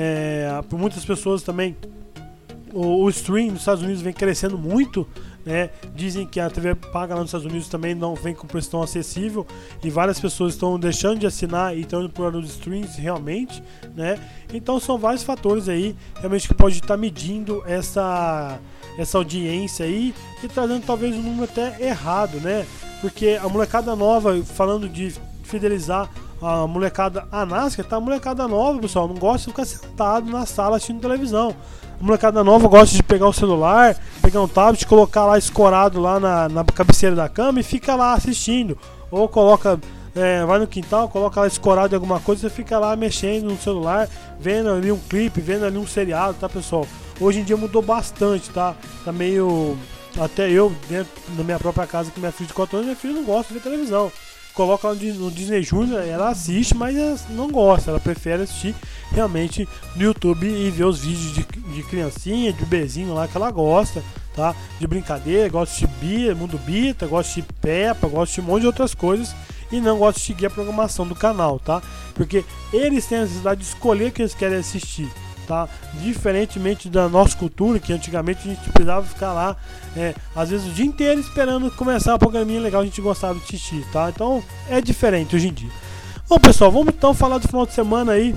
é, por muitas pessoas também o, o stream nos Estados Unidos vem crescendo muito, né? Dizem que a T V paga lá nos Estados Unidos também não vem com preço tão acessível e várias pessoas estão deixando de assinar e estão indo para os streams realmente, né? Então são vários fatores aí realmente que pode estar medindo essa, essa audiência aí e trazendo talvez um número até errado, né? Porque a molecada nova, falando de fidelizar a molecada a NASCAR, tá? A molecada nova, pessoal, não gosta de ficar sentado na sala assistindo televisão. A molecada nova gosta de pegar o celular, pegar um tablet, colocar lá escorado lá na, na cabeceira da cama e fica lá assistindo. Ou coloca, é, vai no quintal, coloca lá escorado em alguma coisa, você fica lá mexendo no celular, vendo ali um clipe, vendo ali um seriado, tá, pessoal? Hoje em dia mudou bastante, tá? Tá meio... Até eu, dentro da minha própria casa, que minha filha de quatro anos, minha filha não gosta de ver televisão. Coloca ela no Disney Junior, ela assiste, mas ela não gosta, ela prefere assistir realmente no YouTube e ver os vídeos de, de criancinha, de bebezinho lá que ela gosta, tá? De brincadeira, gosta de Bia, Mundo Bita, gosta de Peppa, gosta de um monte de outras coisas e não gosta de seguir a programação do canal, tá? Porque eles têm a necessidade de escolher o que eles querem assistir, tá? Diferentemente da nossa cultura, que antigamente a gente precisava ficar lá, é, às vezes o dia inteiro esperando começar a programinha legal, a gente gostava de assistir, tá? Então é diferente hoje em dia. Bom, pessoal, vamos então falar do final de semana aí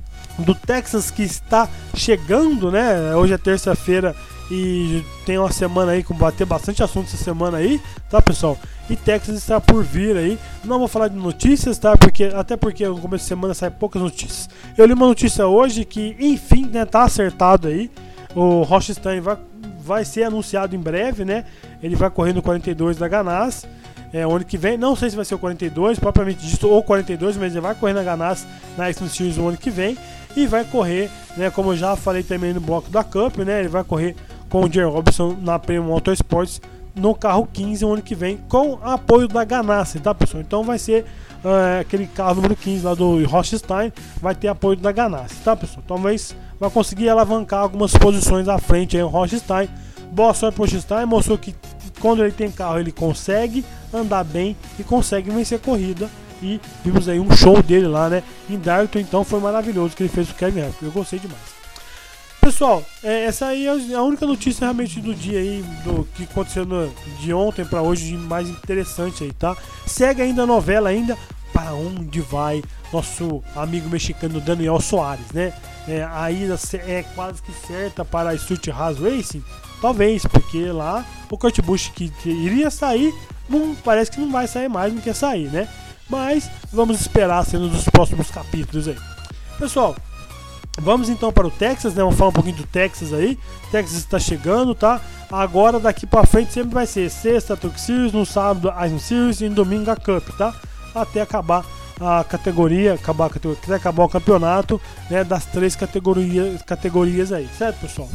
do Texas que está chegando, né? Hoje é terça-feira e tem uma semana aí com bater bastante assunto essa semana aí, tá, pessoal? E Texas está por vir aí. Não vou falar de notícias, tá? Porque, até porque no começo de semana sai poucas notícias. Eu li uma notícia hoje que, enfim, né, tá acertado aí. O Rothstein vai, vai ser anunciado em breve, né? Ele vai correr no quarenta e dois da Ganassi. É, o ano que vem, não sei se vai ser o quarenta e dois, propriamente dito, ou quarenta e dois, mas ele vai correr na Ganassi, na Xtreme Series no ano que vem. E vai correr, né, como eu já falei também no bloco da Cup, né? Ele vai correr com o Jerry Robinson na Premium Motorsports no carro quinze o ano que vem, com apoio da Ganassi, tá, pessoal? Então vai ser uh, aquele carro número quinze lá do Rothstein, vai ter apoio da Ganassi, tá, pessoal? Talvez vai conseguir alavancar algumas posições à frente aí o Rothstein. Boa sorte pro Rothstein, mostrou que quando ele tem carro ele consegue andar bem e consegue vencer a corrida. E vimos aí um show dele lá, né, em Darlington, então foi maravilhoso que ele fez o Kevin Harvick, eu gostei demais. Pessoal, é, essa aí é a única notícia realmente do dia aí, do que aconteceu no, de ontem para hoje, de mais interessante aí, tá? Segue ainda a novela ainda, para onde vai nosso amigo mexicano Daniel Soares, né? É, a ida é quase que certa para a Stuart Haas Racing, talvez, porque lá o Kurt Busch que, que iria sair, não, parece que não vai sair mais, não quer sair, né? Mas vamos esperar sendo dos próximos capítulos aí. Pessoal, vamos então para o Texas, né? Vamos falar um pouquinho do Texas aí. Texas está chegando, tá? Agora daqui para frente sempre vai ser sexta Truck Series, no sábado a Xtreme Series e no domingo a Cup, tá? Até acabar a categoria, acabar a categoria, até acabar o campeonato, né? Das três categorias, categorias aí, certo, pessoal?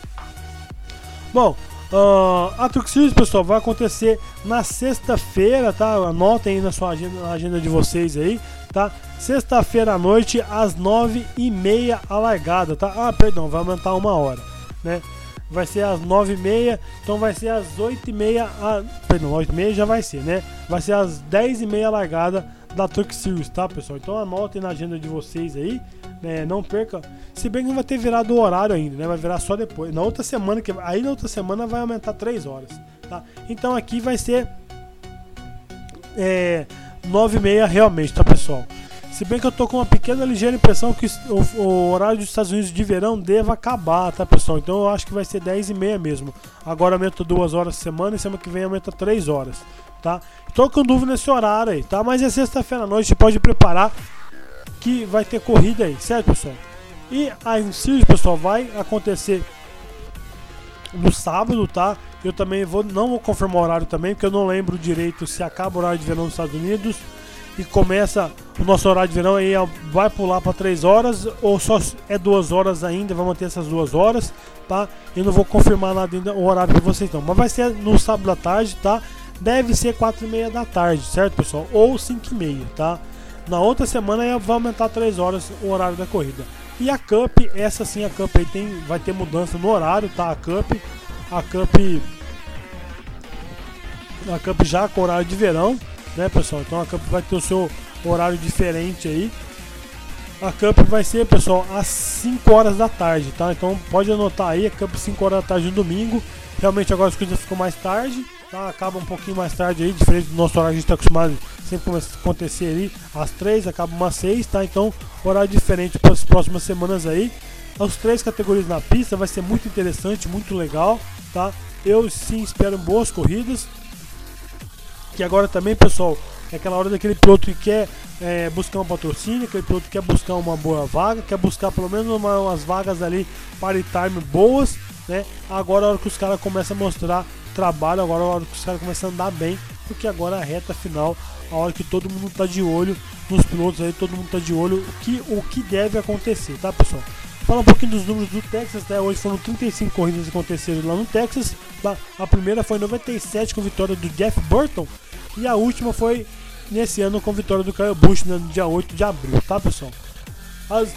Bom, Uh, a Truck Series, pessoal, vai acontecer na sexta-feira, tá? Anotem aí na sua agenda, na agenda de vocês aí, tá? Sexta-feira à noite, às nove e meia a largada, tá? Ah, perdão, vai aumentar uma hora, né? Vai ser às nove e meia, então vai ser às oito e meia, a... perdão, oito e meia já vai ser, né? Vai ser às dez e meia a largada da Truck Series, tá, pessoal? Então anotem na agenda de vocês aí, né? Não perca, se bem que não vai ter virado o horário ainda, né? Vai virar só depois, na outra semana, que aí na outra semana vai aumentar três horas, tá? Então aqui vai ser é, nove e meia realmente, tá, pessoal? Se bem que eu tô com uma pequena ligeira impressão que o, o horário dos Estados Unidos de verão deva acabar, tá, pessoal? Então eu acho que vai ser dez e meia mesmo. Agora aumenta duas horas por semana e semana que vem aumenta três horas, tá? Tô com dúvida nesse horário aí, tá? Mas é sexta-feira à noite, você pode preparar que vai ter corrida aí, certo, pessoal? E a Inseries, pessoal, vai acontecer no sábado, tá? Eu também vou, não vou confirmar o horário também, porque eu não lembro direito se acaba o horário de verão nos Estados Unidos e começa o nosso horário de verão aí, vai pular para três horas ou só é duas horas ainda, vai manter essas duas horas, tá? Eu não vou confirmar nada ainda o horário para vocês não, mas vai ser no sábado à tarde, tá? Deve ser quatro e meia da tarde, certo, pessoal? Ou cinco e meia, tá? Na outra semana vai aumentar três horas o horário da corrida. E a Cup, essa sim, a Cup aí tem, vai ter mudança no horário, tá? A Cup, a Cup, a Cup já com horário de verão, né, pessoal? Então a Cup vai ter o seu horário diferente aí. A Cup vai ser, pessoal, às cinco horas da tarde, tá? Então pode anotar aí, a Cup cinco horas da tarde no domingo. Realmente agora as coisas ficam mais tarde, tá? Acaba um pouquinho mais tarde aí, diferente do nosso horário que a gente está acostumado, sempre começa a acontecer ali às três, acaba umas seis, tá? Então horário diferente para as próximas semanas aí. As três categorias na pista vai ser muito interessante, muito legal, tá? Eu sim espero boas corridas. Que agora também, pessoal, é aquela hora daquele piloto que quer é, buscar um patrocínio, aquele piloto que quer buscar uma boa vaga, quer buscar pelo menos uma, umas vagas ali para time boas, né? Agora é a hora que os caras começam a mostrar trabalho, agora é a hora que os caras começam a andar bem, porque agora é a reta final, a hora que todo mundo tá de olho nos pilotos aí, todo mundo tá de olho o que, o que deve acontecer, tá, pessoal? Fala um pouquinho dos números do Texas, né? Hoje foram trinta e cinco corridas que aconteceram lá no Texas. A primeira foi em noventa e sete com vitória do Jeff Burton. E a última foi nesse ano com vitória do Kyle Busch, né, no dia oito de abril, tá, pessoal? As...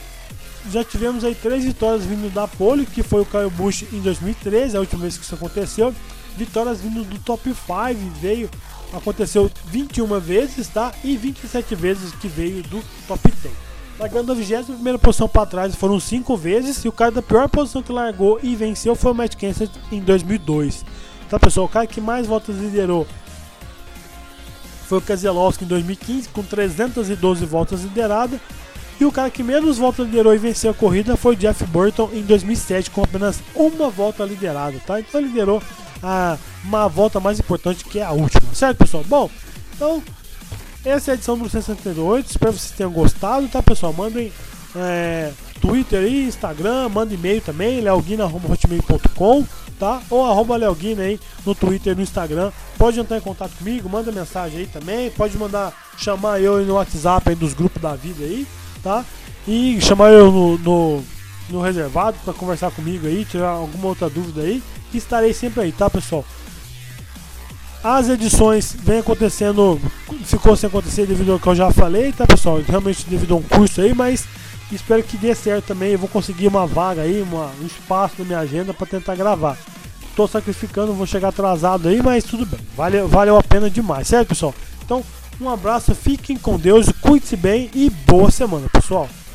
Já tivemos aí três vitórias vindo da pole, que foi o Kyle Busch em dois mil e treze, a última vez que isso aconteceu. Vitórias vindo do top cinco, veio, aconteceu vinte e uma vezes, tá? E vinte e sete vezes que veio do top dez. Largando da vigésima primeira posição para trás foram cinco vezes, e o cara da pior posição que largou e venceu foi o Matt Kenseth em dois mil e dois. Tá, pessoal? O cara que mais voltas liderou foi o Keselowski em dois mil e quinze, com trezentas e doze voltas lideradas. E o cara que menos voltas liderou e venceu a corrida foi o Jeff Burton em dois mil e sete, com apenas uma volta liderada, tá? Então ele liderou a, uma volta mais importante, que é a última, certo, pessoal? Bom, então essa é a edição do cento e setenta e oito, espero que vocês tenham gostado, tá, pessoal? Mandem é, Twitter e Instagram, mandem e-mail também, leoguina arroba hotmail ponto com, tá? Ou arroba leoguina aí no Twitter e no Instagram. Pode entrar em contato comigo, manda mensagem aí também, pode mandar, chamar eu no WhatsApp aí dos grupos da vida aí, tá? E chamar eu no, no, no reservado para conversar comigo aí, tirar alguma outra dúvida aí, que estarei sempre aí, tá, pessoal? As edições vem acontecendo, ficou sem acontecer devido ao que eu já falei, tá, pessoal? Realmente devido a um curso aí, mas espero que dê certo também. Eu vou conseguir uma vaga aí, uma, um espaço na minha agenda para tentar gravar. Tô sacrificando, vou chegar atrasado aí, mas tudo bem, vale, valeu a pena demais, certo, pessoal? Então, um abraço, fiquem com Deus, cuide-se bem e boa semana, pessoal.